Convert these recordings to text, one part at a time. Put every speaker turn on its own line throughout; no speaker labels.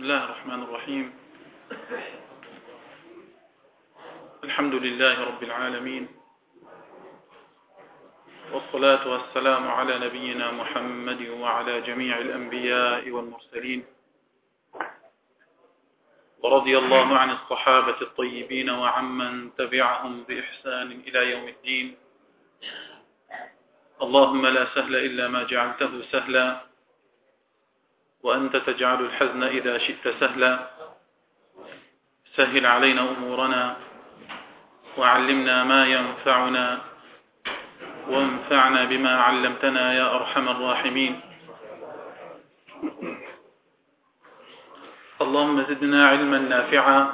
الله الرحمن الرحيم. الحمد لله رب العالمين، والصلاة والسلام على نبينا محمد وعلى جميع الأنبياء والمرسلين، ورضي الله عن الصحابة الطيبين وعمن تبعهم بإحسان إلى يوم الدين. اللهم لا سهل إلا ما جعلته سهلا، وأنت تجعل الحزن إذا شئت سهلا. سهل علينا أمورنا، وعلمنا ما ينفعنا، وانفعنا بما علمتنا يا أرحم الراحمين. اللهم زدنا علما نافعا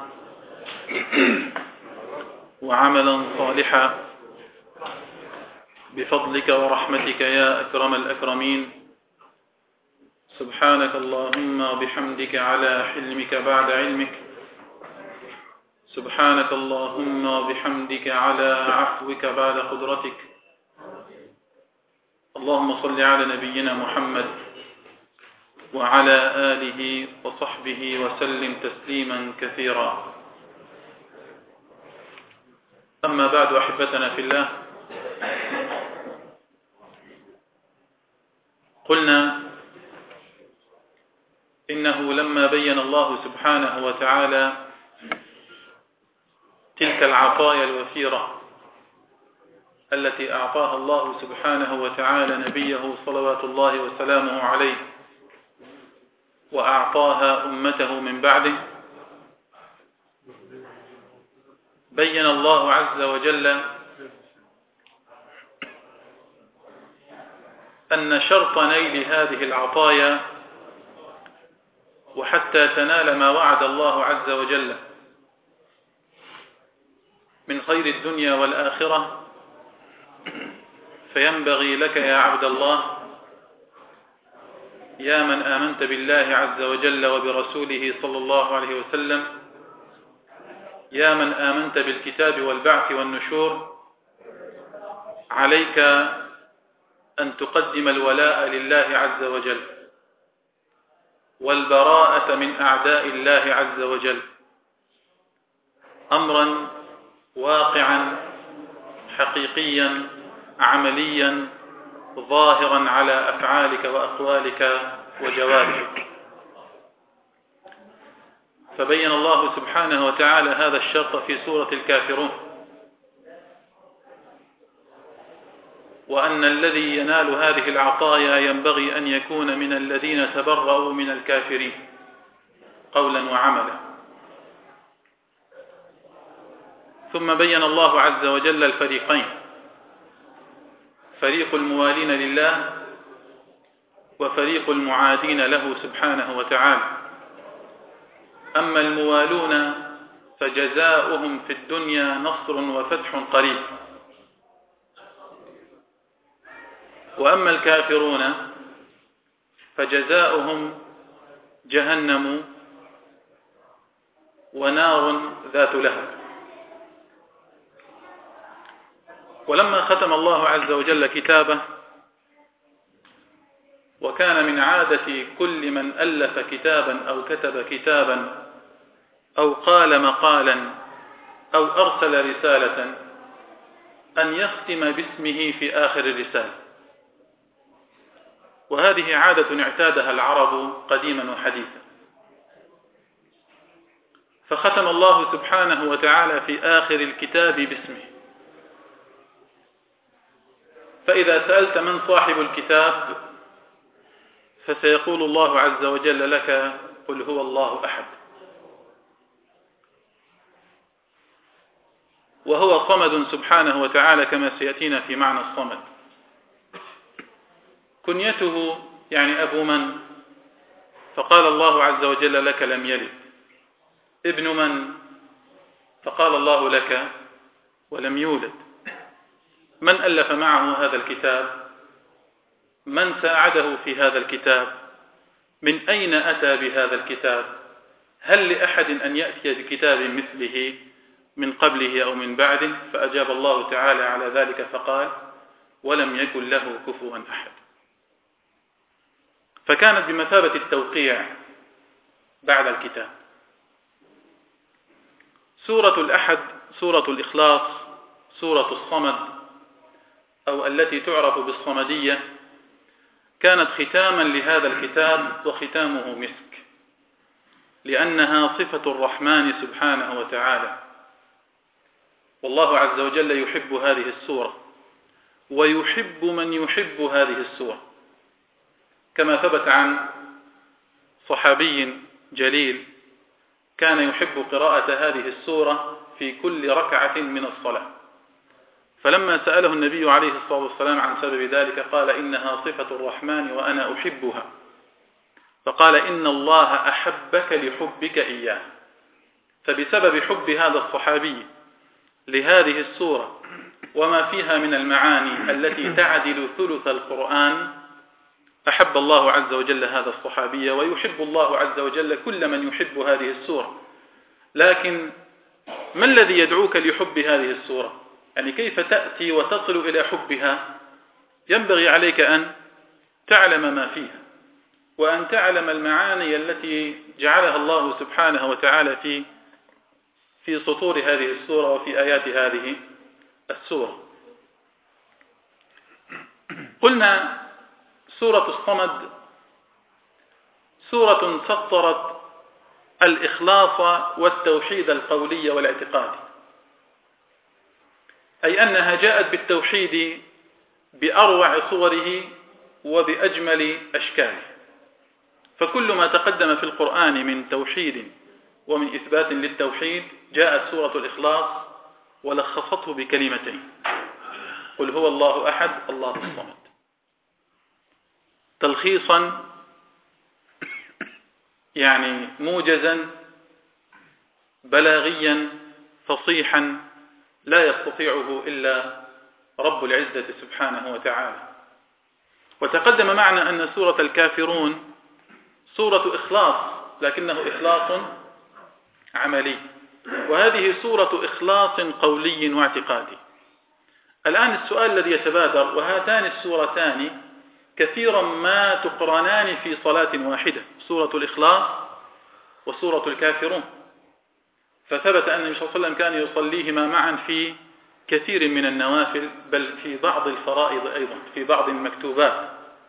وعملا صالحا بفضلك ورحمتك يا أكرم الأكرمين. سبحانك اللهم وبحمدك على حلمك بعد علمك. سبحانك اللهم وبحمدك على عفوك بعد قدرتك. اللهم صل على نبينا محمد وعلى آله وصحبه وسلم تسليما كثيرا. أما بعد، أحبتنا في الله، قلنا إنه لما بين الله سبحانه وتعالى تلك العطايا الوفيرة التي أعطاها الله سبحانه وتعالى نبيه صلوات الله وسلامه عليه، وأعطاها أمته من بعده، بين الله عز وجل أن شرط نيل هذه العطايا وحتى تنال ما وعد الله عز وجل من خير الدنيا والآخرة، فينبغي لك يا عبد الله، يا من آمنت بالله عز وجل وبرسوله صلى الله عليه وسلم، يا من آمنت بالكتاب والبعث والنشور، عليك أن تقدم الولاء لله عز وجل والبراءة من أعداء الله عز وجل، أمرا واقعا حقيقيا عمليا ظاهرا على أفعالك وأقوالك وجوارحك. فبين الله سبحانه وتعالى هذا الشرط في سورة الكافرون، وأن الذي ينال هذه العطايا ينبغي أن يكون من الذين تبرؤوا من الكافرين قولا وعملا. ثم بين الله عز وجل الفريقين، فريق الموالين لله وفريق المعادين له سبحانه وتعالى. أما الموالون فجزاؤهم في الدنيا نصر وفتح قريب، وأما الكافرون فجزاؤهم جهنم ونار ذات لهب. ولما ختم الله عز وجل كتابه، وكان من عادة كل من ألف كتابا أو كتب كتابا أو قال مقالا أو أرسل رسالة أن يختم باسمه في آخر الرسالة، وهذه عادة اعتادها العرب قديما وحديثا. فختم الله سبحانه وتعالى في آخر الكتاب باسمه. فإذا سألت من صاحب الكتاب فسيقول الله عز وجل لك: قل هو الله أحد. وهو صمد سبحانه وتعالى كما سيأتينا في معنى الصمد. كنيته يعني أبو من؟ فقال الله عز وجل لك: لم يلد. ابن من؟ فقال الله لك: ولم يولد. من ألف معه هذا الكتاب؟ من ساعده في هذا الكتاب؟ من أين أتى بهذا الكتاب؟ هل لأحد أن يأتي بكتاب مثله من قبله أو من بعده؟ فأجاب الله تعالى على ذلك فقال: ولم يكن له كفوا أحد. فكانت بمثابة التوقيع بعد الكتاب. سورة الأحد، سورة الإخلاص، سورة الصمد أو التي تعرف بالصمدية، كانت ختاما لهذا الكتاب وختامه مسك، لأنها صفة الرحمن سبحانه وتعالى، والله عز وجل يحب هذه السورة ويحب من يحب هذه السورة، كما ثبت عن صحابي جليل كان يحب قراءة هذه السورة في كل ركعة من الصلاة، فلما سأله النبي عليه الصلاة والسلام عن سبب ذلك قال: إنها صفة الرحمن وأنا أحبها، فقال: إن الله أحبك لحبك إياه. فبسبب حب هذا الصحابي لهذه السورة وما فيها من المعاني التي تعدل ثلث القرآن أحب الله عز وجل هذا الصحابي، ويحب الله عز وجل كل من يحب هذه السورة. لكن ما الذي يدعوك لحب هذه السورة؟ يعني كيف تأتي وتصل إلى حبها؟ ينبغي عليك أن تعلم ما فيها، وأن تعلم المعاني التي جعلها الله سبحانه وتعالى في سطور هذه السورة وفي آيات هذه السورة. قلنا سورة الصمد سورة سطرت الإخلاص والتوحيد القولي والاعتقادي، أي أنها جاءت بالتوحيد بأروع صوره وبأجمل أشكاله، فكل ما تقدم في القرآن من توحيد ومن إثبات للتوحيد جاءت سورة الإخلاص ولخصته بكلمتين: قل هو الله أحد الله الصمد، تلخيصا يعني موجزا بلاغيا فصيحا لا يستطيعه إلا رب العزة سبحانه وتعالى. وتقدم معنا أن سورة الكافرون سورة إخلاص، لكنه إخلاص عملي، وهذه سورة إخلاص قولي واعتقادي. الآن السؤال الذي يتبادر: وهاتان السورتان كثيرا ما تقرنان في صلاة واحدة، سورة الإخلاص وسورة الكافرون، فثبت أن النبي صلى الله عليه وسلم كان يصليهما معا في كثير من النوافل، بل في بعض الفرائض أيضا، في بعض المكتوبات.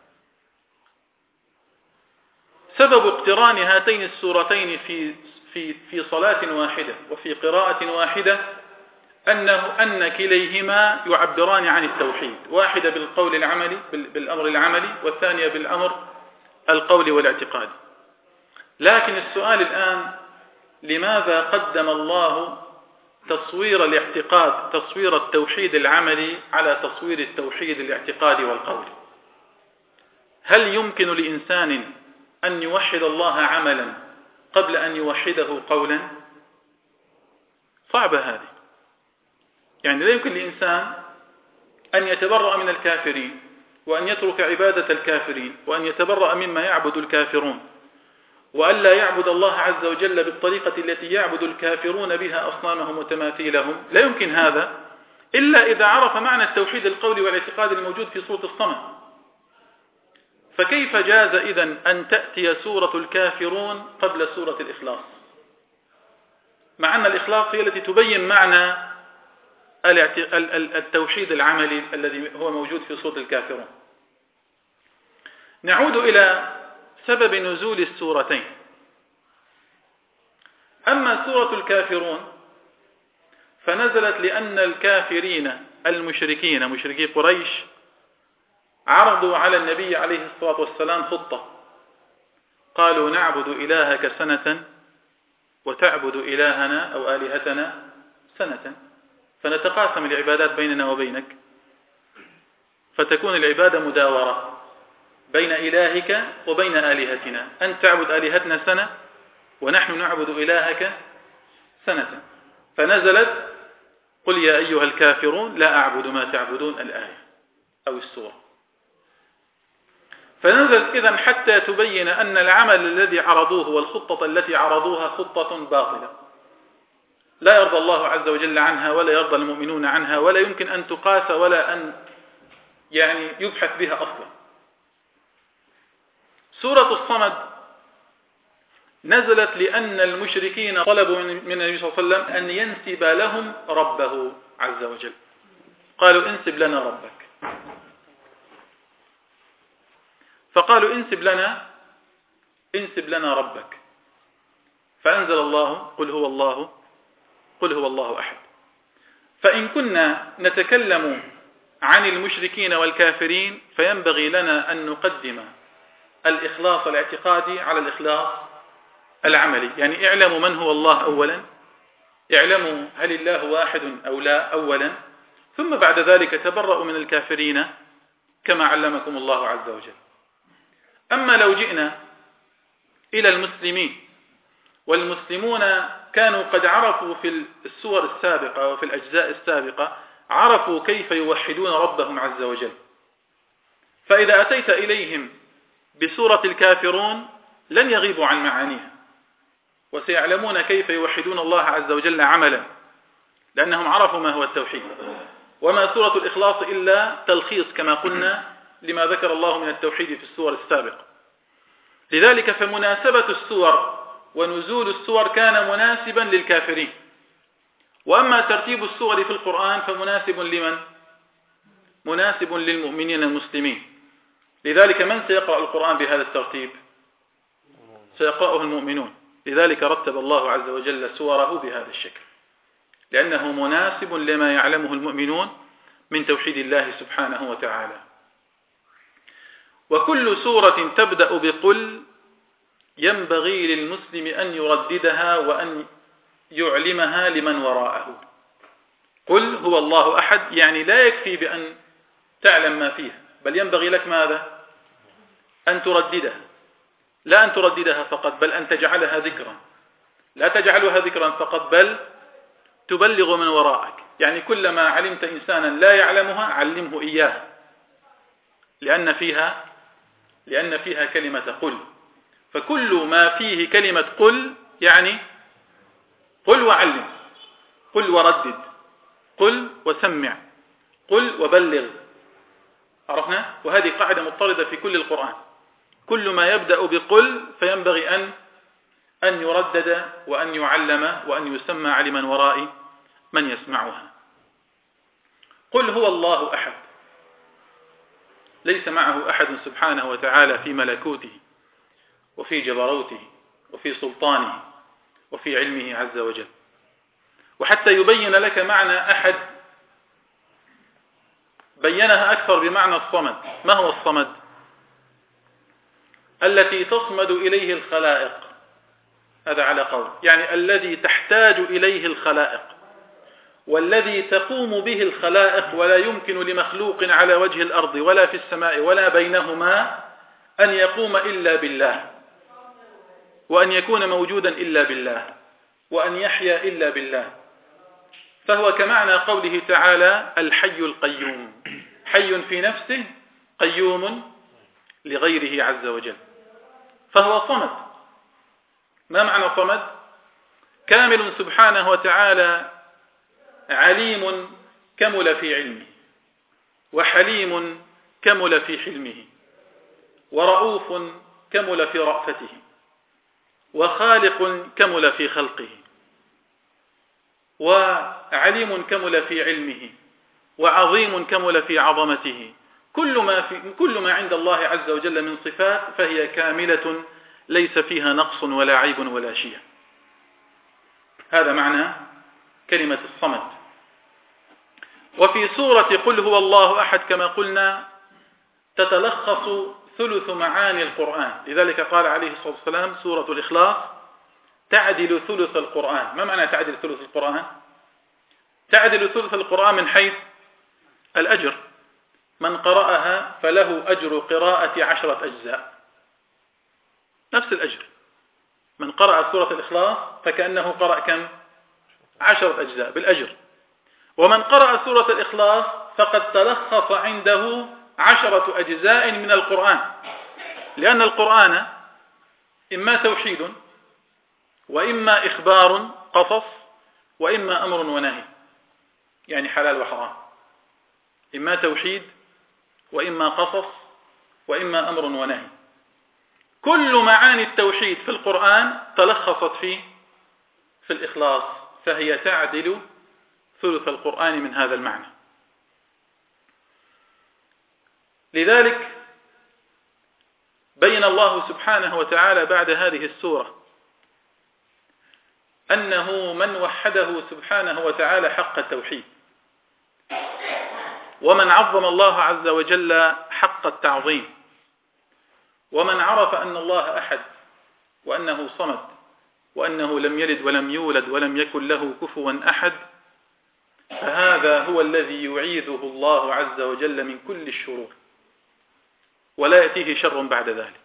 سبب اقتران هاتين السورتين في صلاة واحدة وفي قراءة واحدة أن كليهما يعبران عن التوحيد، واحدة بالقول العملي بالأمر العملي، والثانية بالأمر القولي والاعتقادي. لكن السؤال الآن: لماذا قدم الله تصوير الاعتقاد، تصوير التوحيد العملي على تصوير التوحيد الاعتقادي والقولي؟ هل يمكن لإنسان أن يوحد الله عملا قبل أن يوحده قولا؟ صعبة هذه. يعني لا يمكن لإنسان أن يتبرأ من الكافرين وأن يترك عبادة الكافرين وأن يتبرأ مما يعبد الكافرون وأن لا يعبد الله عز وجل بالطريقة التي يعبد الكافرون بها أصنامهم وتماثيلهم. لا يمكن هذا إلا إذا عرف معنى التوحيد القولي والاعتقاد الموجود في سورة الصمد. فكيف جاز إذن أن تأتي سورة الكافرون قبل سورة الإخلاص، مع أن الإخلاص هي التي تبين معنى التوحيد العملي الذي هو موجود في سورة الكافرون؟ نعود إلى سبب نزول السورتين. أما سورة الكافرون فنزلت لأن الكافرين المشركين، مشركي قريش، عرضوا على النبي عليه الصلاة والسلام خطة، قالوا: نعبد إلهك سنة وتعبد إلهنا أو آلهتنا سنة، فنتقاسم العبادات بيننا وبينك، فتكون العبادة مداورة بين إلهك وبين آلهتنا، أنت تعبد آلهتنا سنة ونحن نعبد إلهك سنة. فنزلت: قل يا أيها الكافرون لا أعبد ما تعبدون، الآية أو السورة. فنزلت إذن حتى تبين أن العمل الذي عرضوه والخطة التي عرضوها خطة باطلة لا يرضى الله عز وجل عنها ولا يرضى المؤمنون عنها، ولا يمكن أن تقاس ولا أن يبحث بها أصلا. سورة الصمد نزلت لأن المشركين طلبوا من النبي صلى الله عليه وسلم أن ينسب لهم ربه عز وجل. قالوا انسب لنا ربك، فقالوا انسب لنا ربك، فأنزل الله قل هو الله أحد. فإن كنا نتكلم عن المشركين والكافرين فينبغي لنا أن نقدم الإخلاص الاعتقادي على الإخلاص العملي. يعني اعلموا من هو الله أولا، اعلموا هل الله واحد أو لا أولا، ثم بعد ذلك تبرأوا من الكافرين كما علمكم الله عز وجل. أما لو جئنا إلى المسلمين، والمسلمون كانوا قد عرفوا في السور السابقة وفي الأجزاء السابقة عرفوا كيف يوحدون ربهم عز وجل، فإذا أتيت إليهم بسورة الكافرون لن يغيبوا عن معانيها، وسيعلمون كيف يوحدون الله عز وجل عملا، لأنهم عرفوا ما هو التوحيد. وما سورة الإخلاص إلا تلخيص كما قلنا لما ذكر الله من التوحيد في السور السابقة. لذلك فمناسبة السور ونزول السور كان مناسبا للكافرين، وأما ترتيب السور في القرآن فمناسب لمن؟ مناسب للمؤمنين المسلمين. لذلك من سيقرأ القرآن بهذا الترتيب؟ سيقرأه المؤمنون. لذلك رتب الله عز وجل سوره بهذا الشكل، لأنه مناسب لما يعلمه المؤمنون من توحيد الله سبحانه وتعالى. وكل سورة تبدأ بقل ينبغي للمسلم أن يرددها وأن يعلمها لمن وراءه. قل هو الله أحد، يعني لا يكفي بأن تعلم ما فيها، بل ينبغي لك ماذا؟ أن ترددها، لا أن ترددها فقط، بل أن تجعلها ذكرا. لا تجعلها ذكرا فقط، بل تبلغ من وراءك. يعني كلما علمت إنسانا لا يعلمها علمه إياها، لأن فيها كلمة قل. فكل ما فيه كلمة قل يعني قل وعلم، قل وردد، قل وسمع، قل وبلغ. عرفنا؟ وهذه قاعدة مضطردة في كل القرآن. كل ما يبدأ بقل فينبغي أن يردد وأن يعلم وأن يسمع لمن وراء من يسمعها. قل هو الله أحد، ليس معه أحد سبحانه وتعالى في ملكوته وفي جبروته وفي سلطانه وفي علمه عز وجل. وحتى يبين لك معنى أحد بينها أكثر بمعنى الصمد. ما هو الصمد؟ التي تصمد إليه الخلائق، هذا على قول، يعني الذي تحتاج إليه الخلائق، والذي تقوم به الخلائق، ولا يمكن لمخلوق على وجه الأرض ولا في السماء ولا بينهما أن يقوم إلا بالله، وأن يكون موجودا إلا بالله، وأن يحيا إلا بالله. فهو كمعنى قوله تعالى الحي القيوم، حي في نفسه قيوم لغيره عز وجل، فهو صمد. ما معنى صمد؟ كامل سبحانه وتعالى، عليم كمل في علمه، وحليم كمل في حلمه، ورؤوف كمل في رأفته، وخالق كمل في خلقه، وعليم كمل في علمه، وعظيم كمل في عظمته. كل ما عند الله عز وجل من صفات فهي كاملة ليس فيها نقص ولا عيب ولا شيء. هذا معنى كلمة الصمد. وفي سورة قل هو الله أحد كما قلنا تتلخص ثلث معاني القرآن. لذلك قال عليه الصلاة والسلام سورة الإخلاص تعدل ثلث القرآن. ما معنى تعدل ثلث القرآن؟ تعدل ثلث القرآن من حيث الأجر. من قرأها فله أجر قراءة 10 أجزاء، نفس الأجر. من قرأ سورة الإخلاص فكأنه قرأ كم؟ 10 أجزاء بالأجر. ومن قرأ سورة الإخلاص فقد تلخص عنده 10 أجزاء من القرآن، لأن القرآن إما توحيد، وإما إخبار قصص، وإما أمر ونهي، يعني حلال وحرام. إما توحيد، وإما قصص، وإما أمر ونهي. كل معاني التوحيد في القرآن تلخصت في الإخلاص، فهي تعدل ثلث القرآن من هذا المعنى. لذلك بين الله سبحانه وتعالى بعد هذه السورة أنه من وحده سبحانه وتعالى حق التوحيد، ومن عظم الله عز وجل حق التعظيم، ومن عرف أن الله أحد وأنه صمد وأنه لم يلد ولم يولد ولم يكن له كفوا أحد، فهذا هو الذي يعيذه الله عز وجل من كل الشرور ولا يأتيه شر بعد ذلك.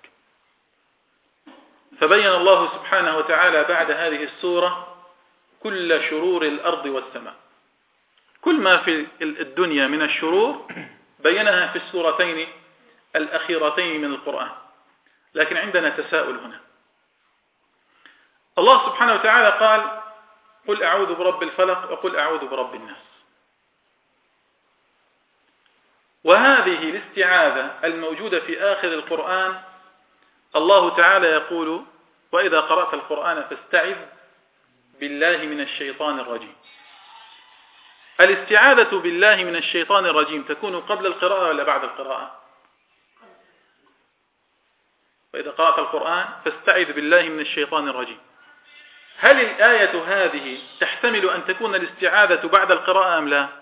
فبين الله سبحانه وتعالى بعد هذه السورة كل شرور الأرض والسماء، كل ما في الدنيا من الشرور بينها في السورتين الأخيرتين من القرآن. لكن عندنا تساؤل هنا. الله سبحانه وتعالى قال: قل أعوذ برب الفلق وقل أعوذ برب الناس. وهذه الاستعاذة الموجودة في آخر القرآن الله تعالى يقول: وإذا قرأت القرآن فاستعذ بالله من الشيطان الرجيم. الاستعاذة بالله من الشيطان الرجيم تكون قبل القراءة ولا بعد القراءة؟ وإذا قرأت القرآن فاستعذ بالله من الشيطان الرجيم. هل الآية هذه تحتمل أن تكون الاستعاذة بعد القراءة أم لا؟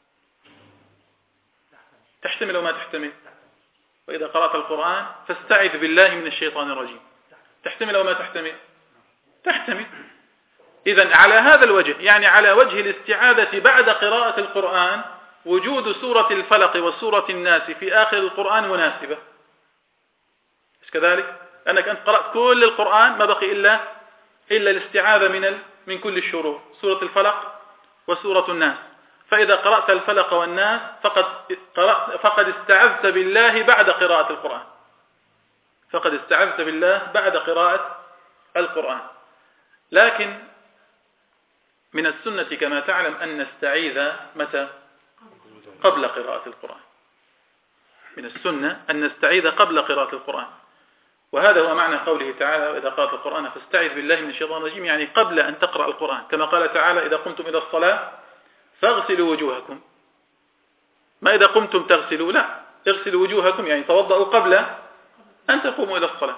تحتمل وما تحتمل؟ وإذا قرأت القرآن فاستعذ بالله من الشيطان الرجيم، تحتمل وما تحتمل؟ تحتمل. إذن على هذا الوجه، يعني على وجه الاستعاذة بعد قراءة القرآن، وجود سورة الفلق وسورة الناس في آخر القرآن مناسبة. مش كذلك؟ أنك أنت قرأت كل القرآن ما بقي إلا الاستعاذة من كل الشرور، سورة الفلق وسورة الناس. فإذا قرأت الفلق والناس فقد استعذت بالله بعد قراءة القرآن، فقد استعذت بالله بعد قراءة القرآن. لكن من السنة كما تعلم أن نستعيذ متى؟ قبل قراءة القرآن. من السنة أن نستعيذ قبل قراءة القرآن، وهذا هو معنى قوله تعالى: وإذا قرأت القرآن فاستعذ بالله من الشيطان الرجيم، يعني قبل أن تقرأ القرآن، كما قال تعالى: إذا قمتم إلى الصلاة فاغسلوا وجوهكم. ما إذا قمتم تغسلوا، لا، اغسلوا وجوهكم، يعني توضأوا قبل أن تقوموا إلى الصلاة.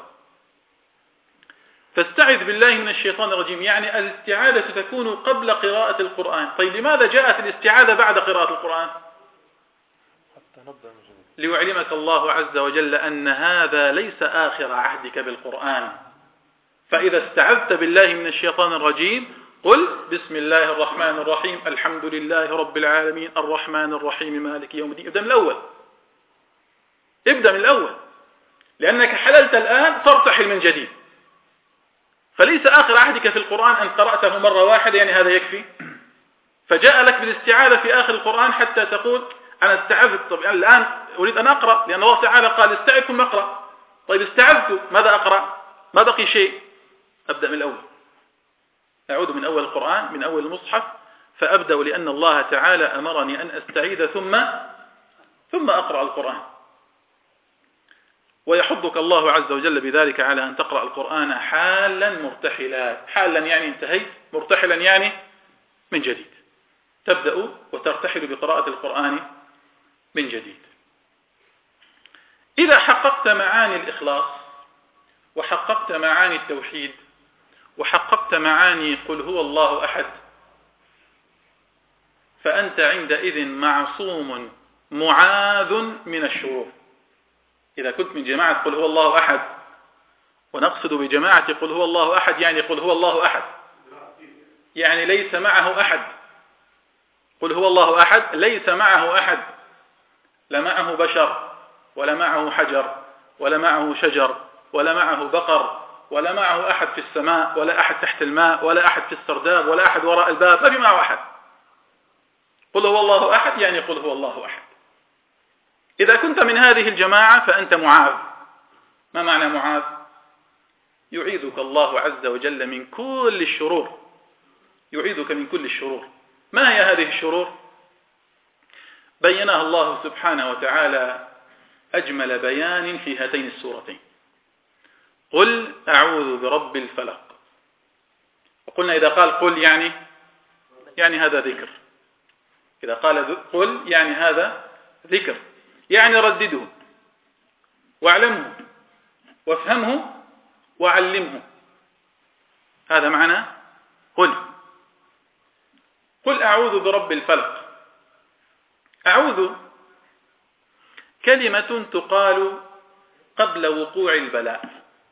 فاستعذ بالله من الشيطان الرجيم، يعني الاستعاذة تكون قبل قراءة القرآن. طيب لماذا جاءت الاستعاذة بعد قراءة القرآن؟ ليعلمك الله عز وجل أن هذا ليس آخر عهدك بالقرآن. فإذا استعذت بالله من الشيطان الرجيم قل: بسم الله الرحمن الرحيم، الحمد لله رب العالمين، الرحمن الرحيم، مالك يوم الدين. ابدأ من الأول، ابدأ من الأول، لأنك حللت الآن فارتحل من جديد. فليس آخر عهدك في القرآن أن قرأته مرة واحدة، يعني هذا يكفي. فجاء لك بالاستعاذة في آخر القرآن حتى تقول: أنا استعذت، طب الآن أريد أن أقرأ، لأن الله تعالى قال: استعذ ثم أقرأ. طيب استعذت، ماذا أقرأ؟ ما بقي شيء. أبدأ من الأول، أعود من أول القرآن، من أول المصحف، فأبدأ لأن الله تعالى أمرني أن أستعيذ ثم أقرأ القرآن. ويحضك الله عز وجل بذلك على أن تقرأ القرآن حالا مرتحلا. حالا يعني انتهيت، مرتحلا يعني من جديد، تبدأ وترتحل بقراءة القرآن من جديد. إذا حققت معاني الإخلاص، وحققت معاني التوحيد، وحققت معاني قل هو الله أحد، فأنت عندئذ معصوم معاذ من الشرور. إذا كنت من جماعة قل هو الله أحد، ونقصد بجماعة قل هو الله أحد يعني قل هو الله أحد، يعني ليس معه أحد. قل هو الله أحد ليس معه أحد، لا معه بشر، ولا معه حجر، ولا معه شجر، ولا معه بقر، ولا معه أحد في السماء، ولا أحد تحت الماء، ولا أحد في السرداب، ولا أحد وراء الباب، ما في معه أحد. قل هو الله أحد يعني قل هو الله أحد. إذا كنت من هذه الجماعة فأنت معاذ. ما معنى معاذ؟ يعيذك الله عز وجل من كل الشرور، يعيذك من كل الشرور. ما هي هذه الشرور؟ بينها الله سبحانه وتعالى أجمل بيان في هاتين السورتين. قل أعوذ برب الفلق. وقلنا إذا قال قل يعني هذا ذكر. إذا قال قل يعني هذا ذكر، يعني ردده واعلمه وافهمه وعلمه. هذا معنى قل أعوذ برب الفلق. أعوذ كلمة تقال قبل وقوع البلاء.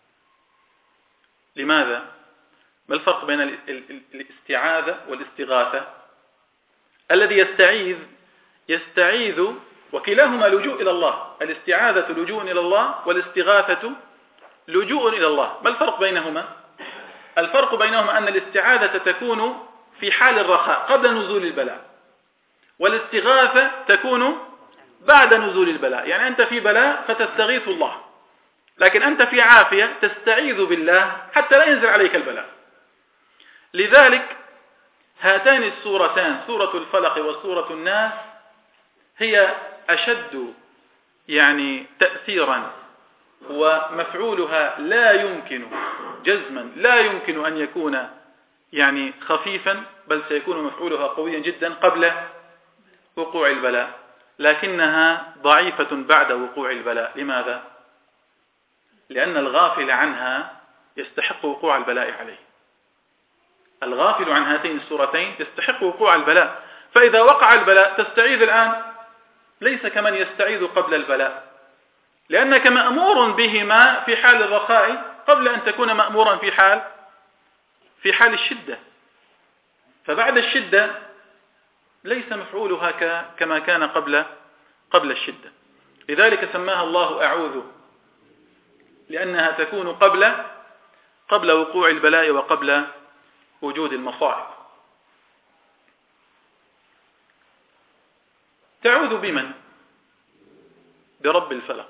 لماذا؟ ما الفرق بين الاستعاذة والاستغاثة؟ الذي يستعيذ وكلاهما لجوء إلى الله. الاستعاذة لجوء إلى الله والاستغاثة لجوء إلى الله. ما الفرق بينهما؟ الفرق بينهما أن الاستعاذة تكون في حال الرخاء قبل نزول البلاء، والاستغاثة تكون بعد نزول البلاء. يعني أنت في بلاء فتستغيث الله، لكن أنت في عافية تستعيذ بالله حتى لا ينزل عليك البلاء. لذلك هاتان السورتان، سورة الفلق وسورة الناس، هي أشد تأثيرا، ومفعولها لا يمكن جزما لا يمكن أن يكون خفيفا، بل سيكون مفعولها قويا جدا قبل وقوع البلاء، لكنها ضعيفة بعد وقوع البلاء. لماذا؟ لأن الغافل عنها يستحق وقوع البلاء عليه. الغافل عن هاتين السورتين يستحق وقوع البلاء، فإذا وقع البلاء تستعيذ الآن ليس كمن يستعيذ قبل البلاء، لأنك مأمور بهما في حال الرخاء قبل أن تكون مأمورا في حال الشدة. فبعد الشدة ليس مفعولها كما كان قبل الشدة. لذلك سماها الله أعوذ، لأنها تكون قبل وقوع البلاء وقبل وجود المصائب. تعوذ بمن؟ برب الفلق.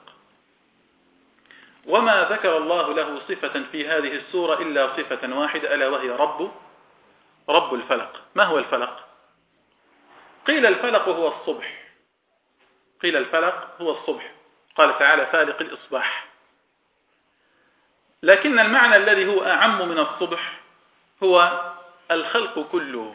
وما ذكر الله له صفة في هذه السورة إلا صفة واحدة، ألا وهي رب الفلق. ما هو الفلق؟ قيل الفلق هو الصبح. قيل الفلق هو الصبح، قال تعالى فالق الإصباح. لكن المعنى الذي هو أعم من الصبح هو الخلق كله.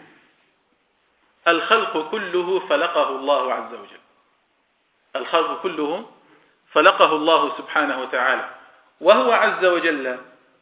الخلق كله فلقه الله عز وجل. الخلق كله فلقه الله سبحانه وتعالى، وهو عز وجل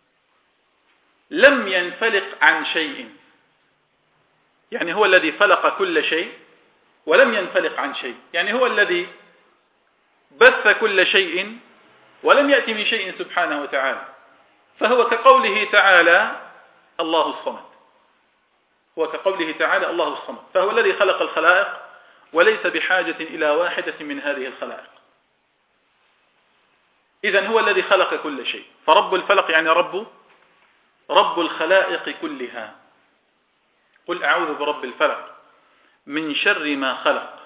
لم ينفلق عن شيء. يعني هو الذي فلق كل شيء ولم ينفلق عن شيء. يعني هو الذي بث كل شيء ولم يأتي من شيء سبحانه وتعالى. فهو كقوله تعالى الله الصمد. هو كقوله تعالى الله الصمد، فهو الذي خلق الخلائق وليس بحاجة إلى واحدة من هذه الخلائق. إذن هو الذي خلق كل شيء. فرب الفلق يعني رب الخلائق كلها. قل أعوذ برب الفلق من شر ما خلق.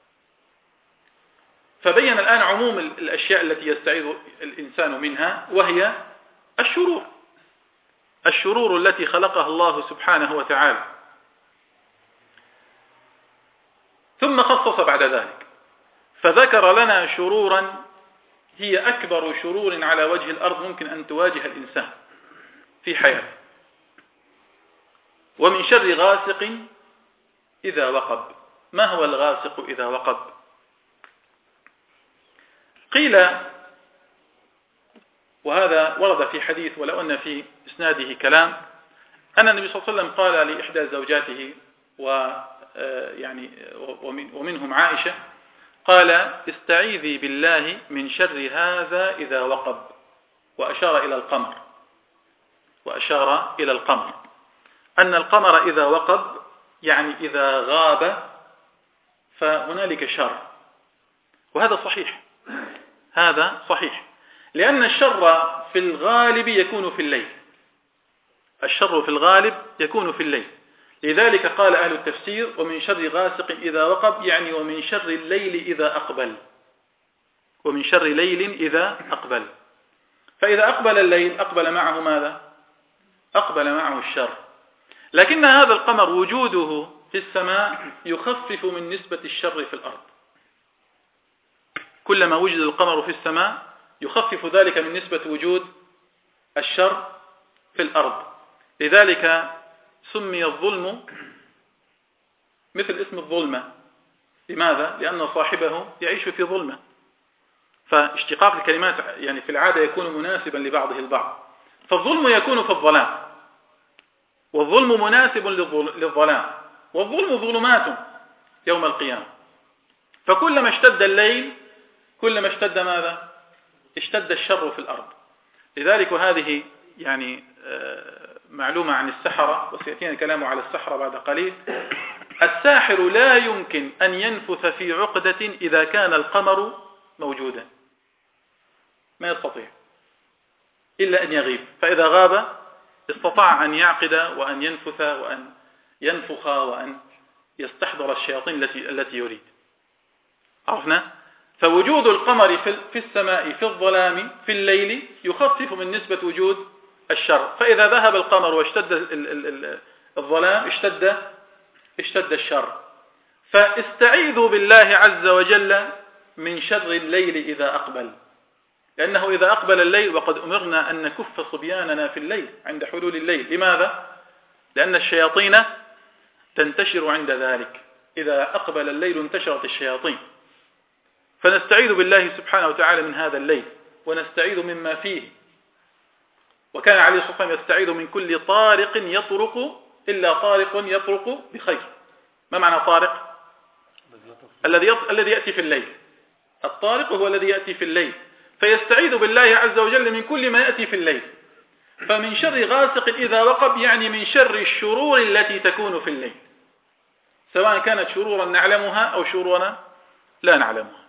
فبين الآن عموم الأشياء التي يستعيذ الإنسان منها، وهي الشرور التي خلقها الله سبحانه وتعالى. ثم خصص بعد ذلك فذكر لنا شرورا هي أكبر شرور على وجه الأرض ممكن أن تواجه الإنسان في حياته. ومن شر غاسق إذا وقب. ما هو الغاسق إذا وقب؟ قيل، وهذا ورد في حديث ولو أن في إسناده كلام، أن النبي صلى الله عليه وسلم قال لإحدى زوجاته ومنهم عائشة، قال استعيذي بالله من شر هذا إذا وقب، وأشار إلى القمر، أن القمر إذا وقب يعني إذا غاب فهنالك شر. وهذا صحيح، لأن الشر في الغالب يكون في الليل. الشر في الغالب يكون في الليل. لذلك قال أهل التفسير ومن شر غاسق إذا وقب، يعني ومن شر الليل إذا أقبل. ومن شر ليل إذا أقبل. فإذا أقبل الليل أقبل معه ماذا؟ أقبل معه الشر. لكن هذا القمر وجوده في السماء يخفف من نسبة الشر في الأرض. كلما وجد القمر في السماء يخفف ذلك من نسبة وجود الشر في الأرض. لذلك سمي الظلم مثل اسم الظلمة. لماذا؟ لأن صاحبه يعيش في ظلمة. فاشتقاق الكلمات يعني في العادة يكون مناسبا لبعضه البعض. فالظلم يكون في الظلام، والظلم مناسب للظلام، والظلم ظلمات يوم القيامة. فكلما اشتد الليل كلما اشتد ماذا؟ اشتد الشر في الأرض. لذلك وهذه يعني معلومة عن السحرة، وسيأتينا الكلام على السحرة بعد قليل. الساحر لا يمكن أن ينفث في عقدة إذا كان القمر موجودا، ما يستطيع إلا أن يغيب. فإذا غاب استطاع أن يعقد وأن ينفث وأن ينفخ وأن يستحضر الشياطين التي يريد. عرفنا؟ فوجود القمر في السماء في الظلام في الليل يخفف من نسبة وجود الشر. فإذا ذهب القمر واشتد الظلام اشتد الشر. فاستعيذوا بالله عز وجل من شر الليل إذا أقبل، لأنه إذا أقبل الليل وقد أمرنا أن نكف صبياننا في الليل عند حلول الليل. لماذا؟ لأن الشياطين تنتشر عند ذلك. إذا أقبل الليل انتشرت الشياطين. فنستعيذ بالله سبحانه وتعالى من هذا الليل، ونستعيذ مما فيه. وكان عليه الصلاة والسلام يستعيذ من كل طارق يطرق إلا طارق يطرق بخير. ما معنى طارق؟ الذي يأتي في الليل. الطارق هو الذي يأتي في الليل. فيستعيذ بالله عز وجل من كل ما يأتي في الليل. فمن شر غاسق إذا وقب، يعني من شر الشرور التي تكون في الليل، سواء كانت شرورا نعلمها أو شرورا لا نعلمها.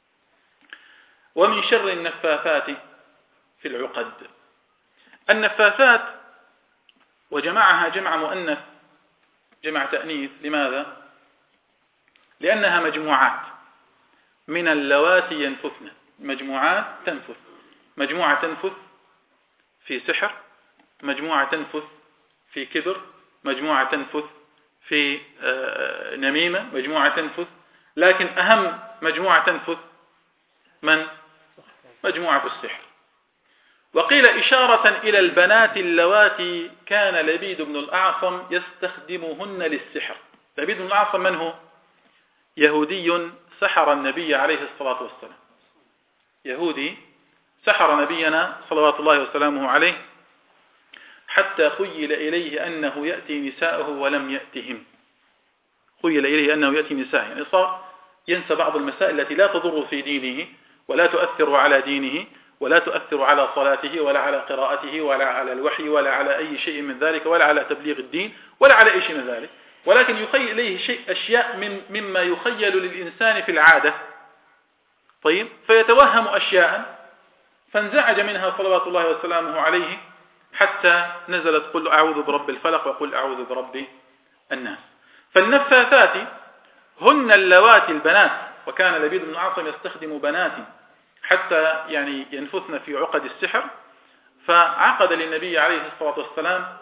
ومن شر النفاثات في العقد. النفاثات وجمعها جمع مؤنث جمع تأنيث. لماذا؟ لأنها مجموعات من اللواتي ينفثن. مجموعات تنفث. مجموعة تنفث في سحر، مجموعة تنفث في كبر، مجموعة تنفث في نميمة، مجموعة تنفث. لكن أهم مجموعة تنفث من؟ مجموعة السحر. وقيل إشارة إلى البنات اللواتي كان لبيد بن الأعصم يستخدمهن للسحر. لبيد بن الأعصم من هو؟ يهودي سحر النبي عليه الصلاة والسلام. يهودي سحر نبينا صلوات الله وسلامه عليه حتى خيل إليه أنه يأتي نساءه ولم يأتهم. خيل إليه أنه يأتي نساءه، يعني صار ينسى بعض المسائل التي لا تضر في دينه ولا تؤثر على دينه ولا تؤثر على صلاته ولا على قراءته ولا على الوحي ولا على أي شيء من ذلك ولا على تبليغ الدين ولا على أي شيء من ذلك، ولكن يخيل إليه أشياء مما يخيل للإنسان في العادة. طيب، فيتوهم أشياء فانزعج منها صلوات الله وسلامه عليه حتى نزلت قل أعوذ برب الفلق وقل أعوذ برب الناس. فالنفاثات هن اللواتي البنات. وكان لبيد بن الأعصم يستخدم بنات حتى يعني ينفثن في عقد السحر. فعقد للنبي عليه الصلاة والسلام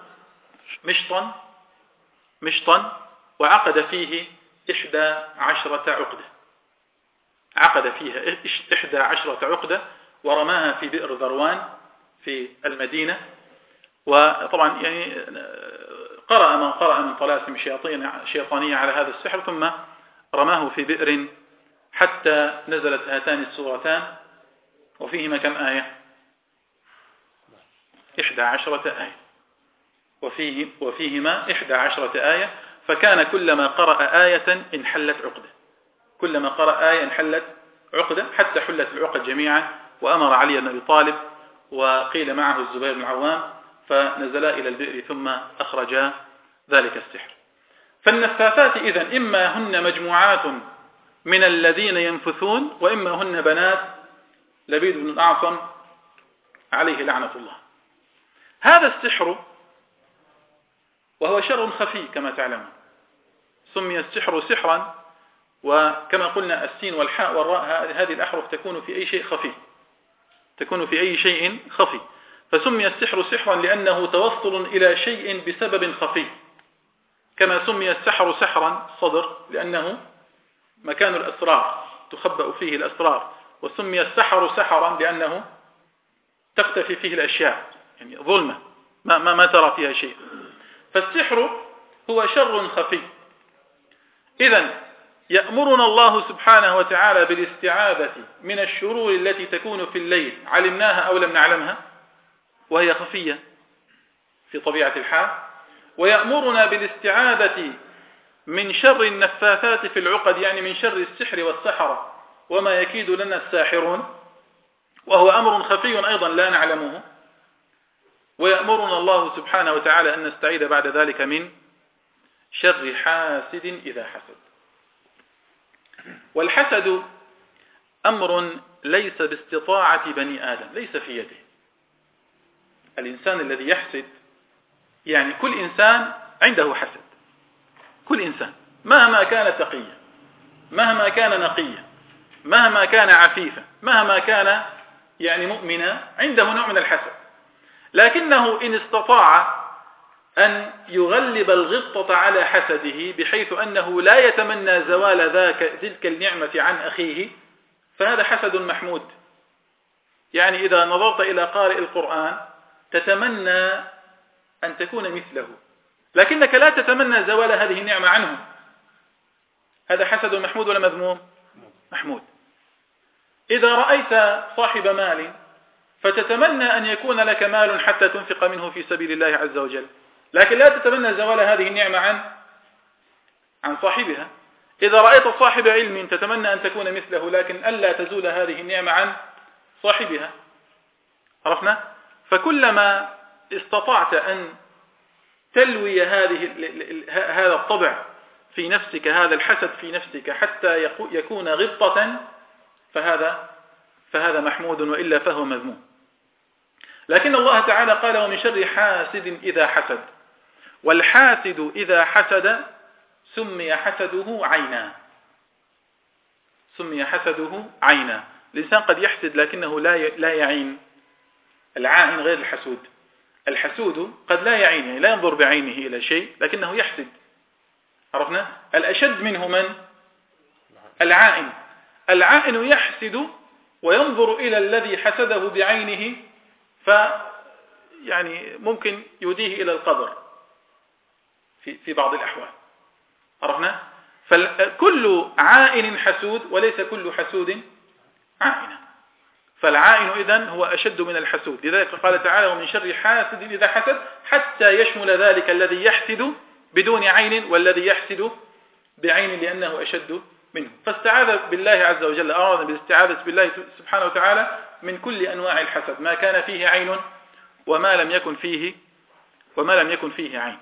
مشطا وعقد فيه 11 عقدة. عقد فيها 11 عقدة ورماها في بئر ذروان في المدينة. وطبعا يعني قرأ من طلاسم شيطانية على هذا السحر، ثم رماه في بئر حتى نزلت هاتان السورتان، وفيهما كم آية؟ 11 آية. وفيهما 11 آية. فكان كلما قرأ آية انحلت عقدة، كلما قرأ آية انحلت عقدة، حتى حلت العقد جميعا. وأمر علي بن أبي طالب وقيل معه الزبير بن العوام فنزلا إلى البئر ثم أخرجا ذلك السحر. فالنفاثات إذن إما هن مجموعات من الذين ينفثون، وإما هن بنات لبيد بن الأعصم عليه لعنة الله. هذا السحر وهو شر خفي كما تعلمون، سمي السحر سحرا، وكما قلنا السين والحاء والراء هذه الأحرف تكون في أي شيء خفي، تكون في أي شيء خفي. فسمي السحر سحرا لأنه توصل إلى شيء بسبب خفي، كما سمي السحر سحرا صدر لأنه مكان الأسرار تخبأ فيه الأسرار، وسمي السحر سحرا لأنه تختفي فيه الأشياء. يعني ظلمة ما ترى فيها شيء. فالسحر هو شر خفي. إذن يأمرنا الله سبحانه وتعالى بالاستعاذة من الشرور التي تكون في الليل علمناها أو لم نعلمها وهي خفية في طبيعة الحال، ويأمرنا بالاستعاذة من شر النفاثات في العقد، يعني من شر السحر والسحرة وما يكيد لنا الساحرون، وهو أمر خفي أيضا لا نعلمه. ويأمرنا الله سبحانه وتعالى أن نستعيذ بعد ذلك من شر حاسد إذا حسد. والحسد أمر ليس باستطاعة بني آدم، ليس في يده. الإنسان الذي يحسد، يعني كل إنسان عنده حسد، كل إنسان مهما كان تقيا، مهما كان نقيا، مهما كان عفيفا، مهما كان يعني مؤمنا، عنده نوع من الحسد. لكنه إن استطاع أن يغلب الغبطة على حسده بحيث أنه لا يتمنى زوال تلك النعمة عن أخيه، فهذا حسد محمود. يعني إذا نظرت إلى قارئ القرآن تتمنى أن تكون مثله، لكنك لا تتمنى زوال هذه النعمة عنه. هذا حسد محمود ولا مذموم؟ محمود. إذا رأيت صاحب مال فتتمنى أن يكون لك مال حتى تنفق منه في سبيل الله عز وجل، لكن لا تتمنى زوال هذه النعمة عن صاحبها. إذا رأيت صاحب علم تتمنى أن تكون مثله، لكن ألا تزول هذه النعمة عن صاحبها. عرفنا؟ فكلما استطعت أن تلوي هذا الطبع في نفسك، هذا الحسد في نفسك، حتى يكون غبطة، فهذا محمود، وإلا فهو مذموم. لكن الله تعالى قال: ومن شر حاسد إذا حسد. والحاسد إذا حسد سمي حسده عينا، سمي حسده عينا. الإنسان قد يحسد لكنه لا يعين. العائن غير الحسود. الحسود قد لا يعين، يعني لا ينظر بعينه إلى شيء لكنه يحسد. عرفنا؟ الأشد منه من؟ العائن. العائن يحسد وينظر إلى الذي حسده بعينه، يعني ممكن يوديه إلى القبر في بعض الأحوال. عرفنا؟ فكل عائن حسود وليس كل حسود عائنا. فالعائن إذن هو أشد من الحسود. لذلك قال تعالى: ومن شر حاسد إذا حسد، حتى يشمل ذلك الذي يحسد بدون عين والذي يحسد بعين لأنه أشد منه. فاستعاذ بالله عز وجل، أراد بالاستعاذة بالله سبحانه وتعالى من كل أنواع الحسد، ما كان فيه عين وما لم يكن فيه عين.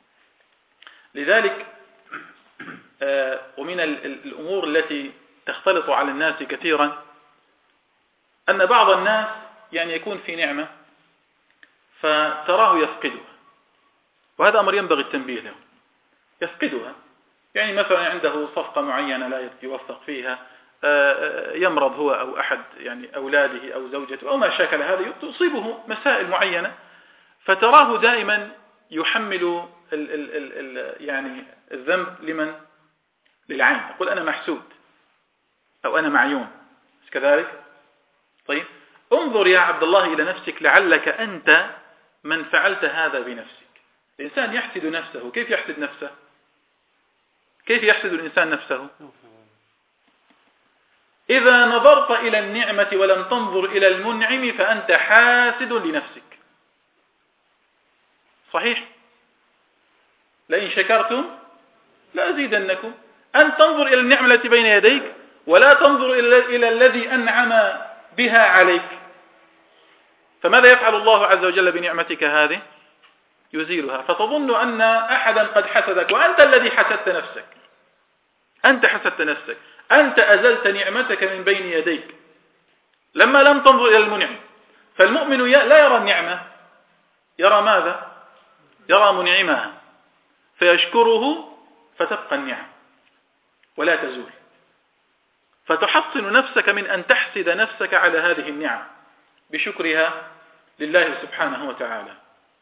لذلك ومن الأمور التي تختلط على الناس كثيرا أن بعض الناس يعني يكون في نعمة فتراه يفقدها، وهذا أمر ينبغي التنبيه له. يفقدها، يعني مثلا عنده صفقة معينة لا يوفق فيها، يمرض هو أو أحد يعني أولاده أو زوجته أو ما شاكل هذا، تصيبه مسائل معينة، فتراه دائما يحمل يعني الذنب لمن؟ للعين. يقول: أنا محسود أو أنا معيون، كذلك. طيب، انظر يا عبد الله إلى نفسك، لعلك أنت من فعلت هذا بنفسك. الإنسان يحسد نفسه. كيف يحسد نفسه؟ كيف يحسد الإنسان نفسه؟ إذا نظرت إلى النعمة ولم تنظر إلى المنعم فأنت حاسد لنفسك. صحيح؟ لئن شكرتم لأزيدنكم. أن تنظر إلى النعمة التي بين يديك ولا تنظر إلى الذي أنعم بها عليك. فماذا يفعل الله عز وجل بنعمتك هذه؟ يزيلها. فتظن أن أحدا قد حسدك، وأنت الذي حسدت نفسك. أنت حسدت نفسك، أنت أزلت نعمتك من بين يديك لما لم تنظر إلى المنعم. فالمؤمن لا يرى النعمة، يرى ماذا؟ يرى منعمها فيشكره فتبقى النعم ولا تزول. فتحصن نفسك من أن تحسد نفسك على هذه النعم بشكرها لله سبحانه وتعالى.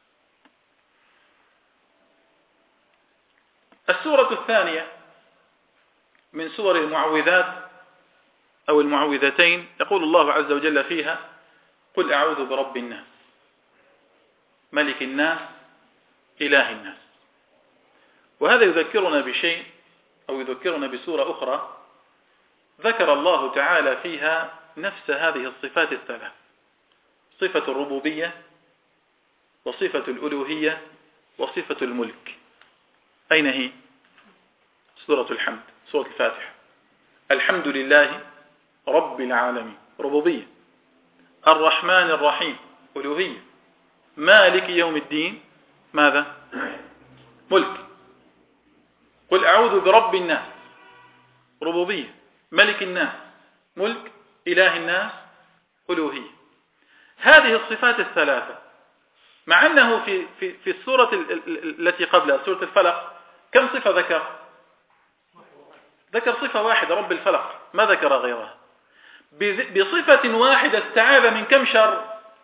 السورة الثانية من سور المعوذات أو المعوذتين، يقول الله عز وجل فيها: قل أعوذ برب الناس. ملك الناس إله الناس. وهذا يذكرنا بشيء، أو يذكرنا بسورة أخرى ذكر الله تعالى فيها نفس هذه الصفات الثلاث: صفة الربوبية، وصفة الألوهية، وصفة الملك. أين هي؟ سورة الحمد، سورة الفاتحة. الحمد لله رب العالمين، ربوبية. الرحمن الرحيم، ألوهية. مالك يوم الدين، ماذا؟ ملك. قل أعوذ برب الناس، ربوبية. ملك الناس، ملك. إله الناس، ألوهية. هذه الصفات الثلاثة، مع أنه في السورة التي قبلها، سورة الفلق، كم صفة ذكر؟ ذكر صفة واحدة، رب الفلق، ما ذكر غيرها. بصفة واحدة استعاذ من كم شر؟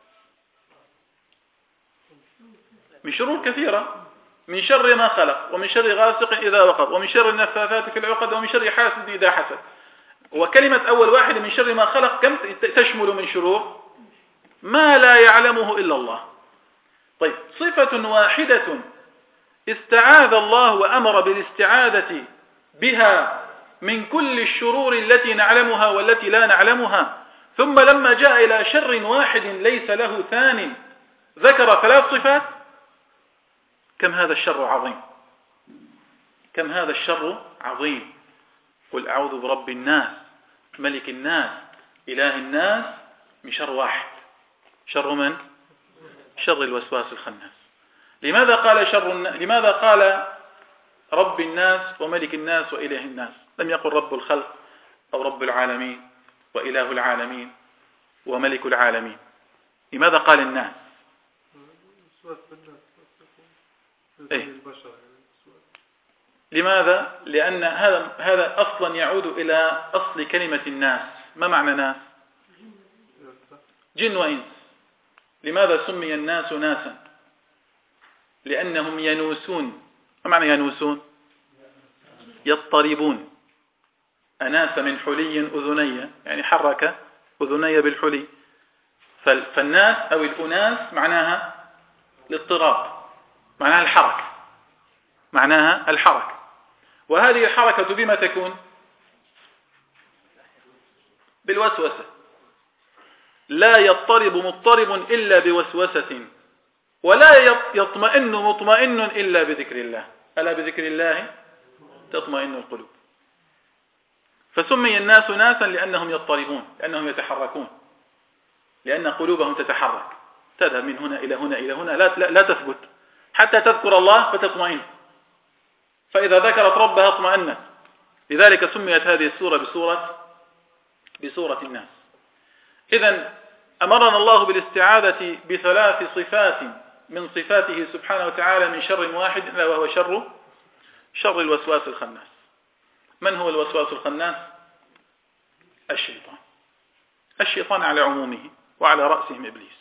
من شرور كثيرة، من شر ما خلق، ومن شر غاسق إذا وقب، ومن شر النفاثات في العقد، ومن شر حاسد إذا حسد. وكلمة أول واحدة من شر ما خلق كم تشمل من شرور؟ ما لا يعلمه إلا الله. طيب، صفة واحدة استعاذ الله وأمر بالاستعاذة بها من كل الشرور التي نعلمها والتي لا نعلمها، ثم لما جاء إلى شر واحد ليس له ثان ذكر ثلاث صفات. كم هذا الشر عظيم، كم هذا الشر عظيم. قل أعوذ برب الناس، ملك الناس، إله الناس، من شر واحد. شر من؟ شر الوسواس الخناس. لماذا قال رب الناس وملك الناس وإله الناس؟ لم يقل رب الخلق أو رب العالمين وإله العالمين وملك العالمين. لماذا قال الناس؟ إيه؟ لماذا؟ لأن هذا أصلا يعود إلى أصل كلمة الناس. ما معنى ناس؟ جن وإنس. لماذا سمي الناس ناسا؟ لأنهم ينوسون. ما معنى ينوسون؟ يضطربون. أناس من حلي أذني، يعني حرك أذني بالحلي. فالناس أو الأناس معناها الاضطراب، معناها الحركة، معناها الحركة. وهذه الحركة بما تكون؟ بالوسوسة. لا يضطرب مضطرب إلا بوسوسة، ولا يطمئن مطمئن إلا بذكر الله. ألا بذكر الله تطمئن القلوب. فسمي الناس ناسا لأنهم يضطربون، لأنهم يتحركون، لأن قلوبهم تتحرك، تذهب من هنا إلى هنا إلى هنا، لا تثبت حتى تذكر الله فتطمئن. فإذا ذكرت ربها اطمأنت. لذلك سميت هذه السورة بسورة الناس. إذن أمرنا الله بالاستعاذة بثلاث صفات من صفاته سبحانه وتعالى من شر واحد، إلا وهو شر الوسواس الخناس. من هو الوسواس الخناس؟ الشيطان على عمومه، وعلى رأسهم إبليس.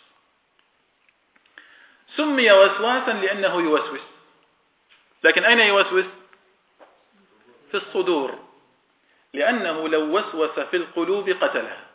سمي وسواسا لأنه يوسوس. لكن أين يوسوس؟ في الصدور، لأنه لو وسوس في القلوب قتلها.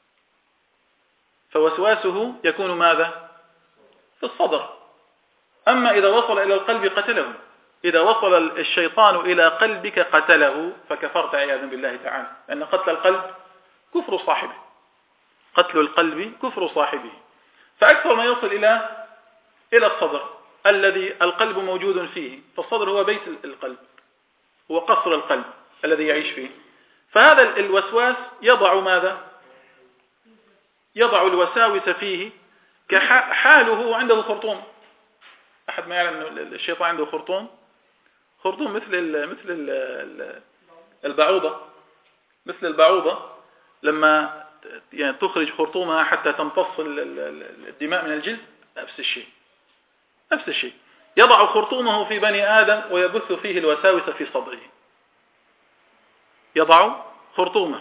فوسواسه يكون ماذا؟ في الصدر. أما إذا وصل إلى القلب قتله. إذا وصل الشيطان إلى قلبك قتله، فكفرت عياذا بالله تعالى، لأن قتل القلب كفر صاحبه. قتل القلب كفر صاحبه. فأكثر ما يصل إلى الصدر الذي القلب موجود فيه. فالصدر هو بيت القلب، هو قصر القلب الذي يعيش فيه. فهذا الوسواس يضع ماذا؟ يضع الوساوس فيه كحاله عنده خرطوم. أحد ما يعلم أن الشيطان عنده خرطوم مثل البعوضة. مثل البعوضة لما يعني تخرج خرطومها حتى تمتص الدماء من الجلد، نفس الشيء. يضع خرطومه في بني آدم ويبث فيه الوساوس في صدره. يضع خرطومه.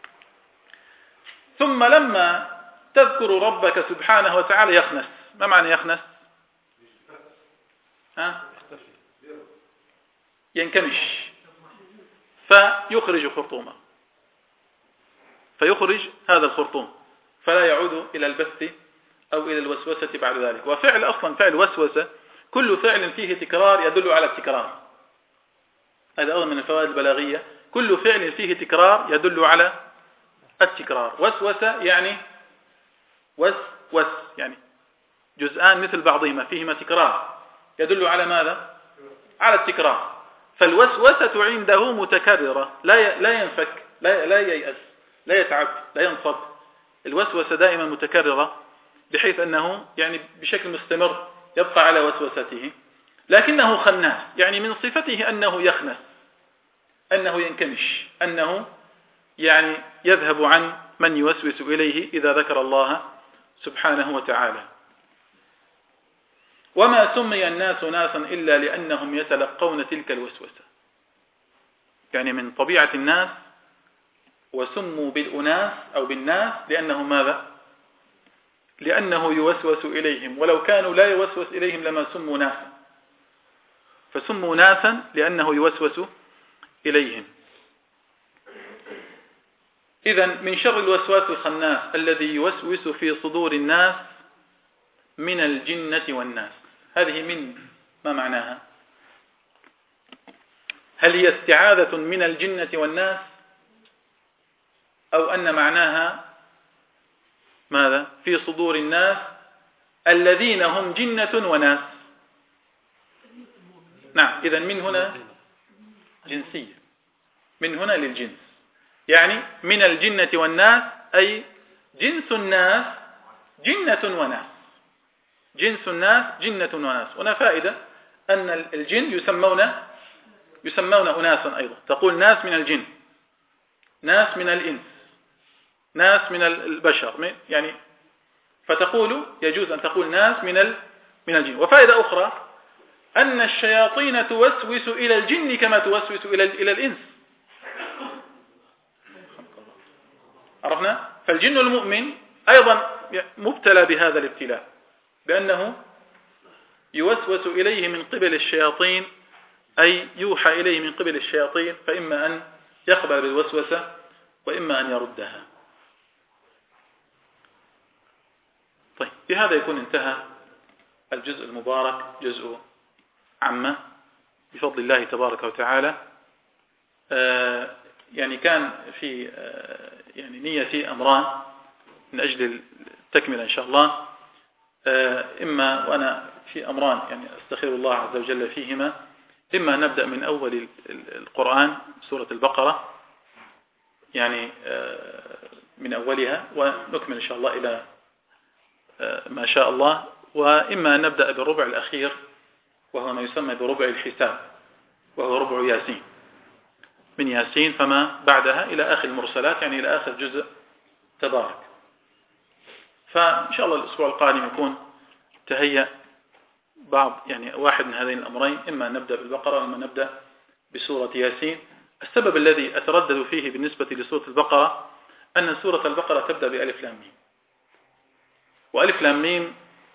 ثم لما تذكر ربك سبحانه وتعالى يخنس. ما معنى يخنس؟ ينكمش. فيخرج خرطومه، فيخرج هذا الخرطوم، فلا يعود إلى البث أو إلى الوسوسة بعد ذلك. وفعل أصلا فعل وسوسة كل فعل فيه تكرار يدل على التكرار. هذا أيضا من الفوائد البلاغية، كل فعل فيه تكرار يدل على التكرار. وسوسة يعني وس يعني جزءان مثل بعضهما فيهما تكرار يدل على ماذا؟ على التكرار. فالوسوسة عنده متكررة، لا ينفك، لا ييأس، لا يتعب، لا ينصب. الوسوسة دائما متكررة بحيث أنه يعني بشكل مستمر يبقى على وسوسته، لكنه خناس، يعني من صفته أنه يخنس، أنه ينكمش، أنه يعني يذهب عن من يوسوس إليه إذا ذكر الله سبحانه وتعالى. وما سمي الناس ناسا إلا لأنهم يتلقون تلك الوسوسة. يعني من طبيعة الناس وسموا بالأناس أو بالناس لأنه ماذا؟ لأنه يوسوس إليهم، ولو كانوا لا يوسوس إليهم لما سموا ناسا، فسموا ناسا لأنه يوسوس إليهم. إذن من شر الوسواس الخناس الذي يوسوس في صدور الناس من الجنة والناس. هذه من ما معناها؟ هل هي استعاذة من الجنة والناس، أو أن معناها ماذا؟ في صدور الناس الذين هم جنة وناس. نعم، إذن من هنا جنسية، من هنا للجنس، يعني من الجنة والناس أي جنس الناس جنة وناس، جنس الناس جنة وناس. هنا فائدة أن الجن يسمون أناسا أيضا. تقول ناس من الجن، ناس من الإنس، ناس من البشر، يعني فتقول يجوز أن تقول ناس من الجن. وفائدة أخرى أن الشياطين توسوس إلى الجن كما توسوس إلى الإنس. عرفنا؟ فالجن المؤمن أيضا مبتلى بهذا الابتلاء، بأنه يوسوس إليه من قبل الشياطين، أي يوحى إليه من قبل الشياطين، فإما أن يقبل بالوسوسة وإما أن يردها. طيب، بهذا يكون انتهى الجزء المبارك، جزء عامة بفضل الله تبارك وتعالى. يعني كان في يعني نيتي أمران من أجل التكملة إن شاء الله. إما وأنا في أمران يعني أستخير الله عز وجل فيهما، إما نبدأ من أول القرآن سورة البقرة، يعني من أولها ونكمل إن شاء الله إلى ما شاء الله، وإما نبدأ بالربع الأخير وهو ما يسمى بربع الحساب، وهو ربع ياسين، من ياسين فما بعدها إلى آخر المرسلات، يعني إلى آخر جزء تبارك. فإن شاء الله الأسبوع القادم يكون تهيأ بعض يعني واحد من هذين الأمرين، إما نبدأ بالبقرة وإما نبدأ بسورة ياسين. السبب الذي أتردد فيه بالنسبة لسورة البقرة أن سورة البقرة تبدأ بألف لام ميم، وألف لام ميم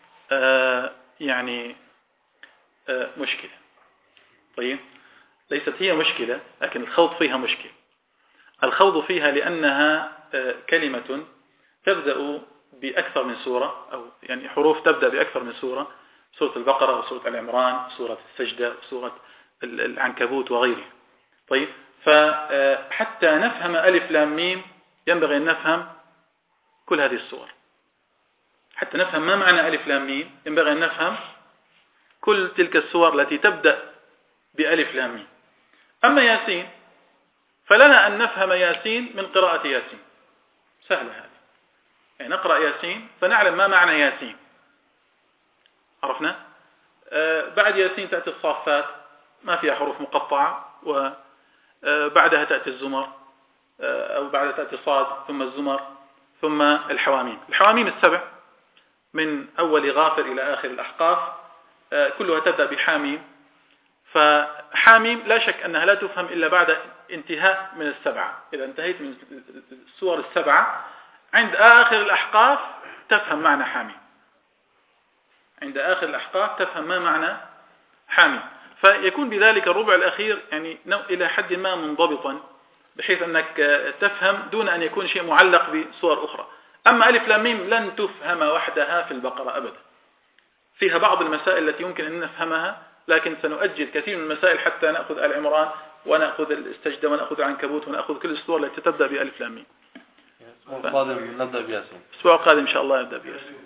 يعني مشكلة. طيب، ليست هي مشكلة، لكن الخوض فيها مشكلة. الخوض فيها لأنها كلمة تبدأ بأكثر من سورة، أو يعني حروف تبدأ بأكثر من سورة، سورة البقرة وسورة العمران، سورة السجدة، سورة العنكبوت وغيرها. طيب، فحتى نفهم ألف لام ميم ينبغي أن نفهم كل هذه السور. حتى نفهم ما معنى ألف لام ميم ينبغي أن نفهم كل تلك السور التي تبدأ بألف لام ميم. أما ياسين فلنا أن نفهم ياسين من قراءة ياسين، سهلة هذه، يعني نقرأ ياسين فنعلم ما معنى ياسين. عرفنا؟ بعد ياسين تأتي الصافات، ما فيها حروف مقطعة، وبعدها تأتي الزمر، أو بعدها تأتي صاد، ثم الزمر، ثم الحواميم. الحواميم السبع من أول غافر إلى آخر الأحقاف كلها تبدأ بحاميم. فحاميم لا شك أنها لا تفهم إلا بعد انتهاء من السبعة. إذا انتهيت من السور السبعة عند آخر الأحقاف تفهم معنى حاميم، عند آخر الأحقاف تفهم ما معنى حاميم. فيكون بذلك الربع الأخير يعني إلى حد ما منضبطا، بحيث أنك تفهم دون أن يكون شيء معلق بصور أخرى. أما ألف لام ميم لن تفهم وحدها في البقرة أبدا، فيها بعض المسائل التي يمكن أن نفهمها، لكن سنؤجل كثير من المسائل حتى نأخذ آل عمران ونأخذ السجدة ونأخذ العنكبوت ونأخذ كل السور التي تبدأ بألف لام ميم.
الأسبوع القادم نبدأ بياسين.
الأسبوع القادم إن شاء الله نبدأ بياسين.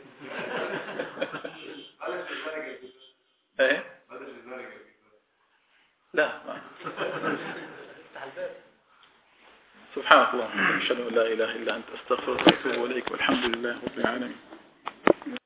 إيه؟ لا. سبحانك اللهم وبحمدك أشهد أن لا إله إلا أنت أستغفرك وأتوب إليك والحمد لله رب العالمين.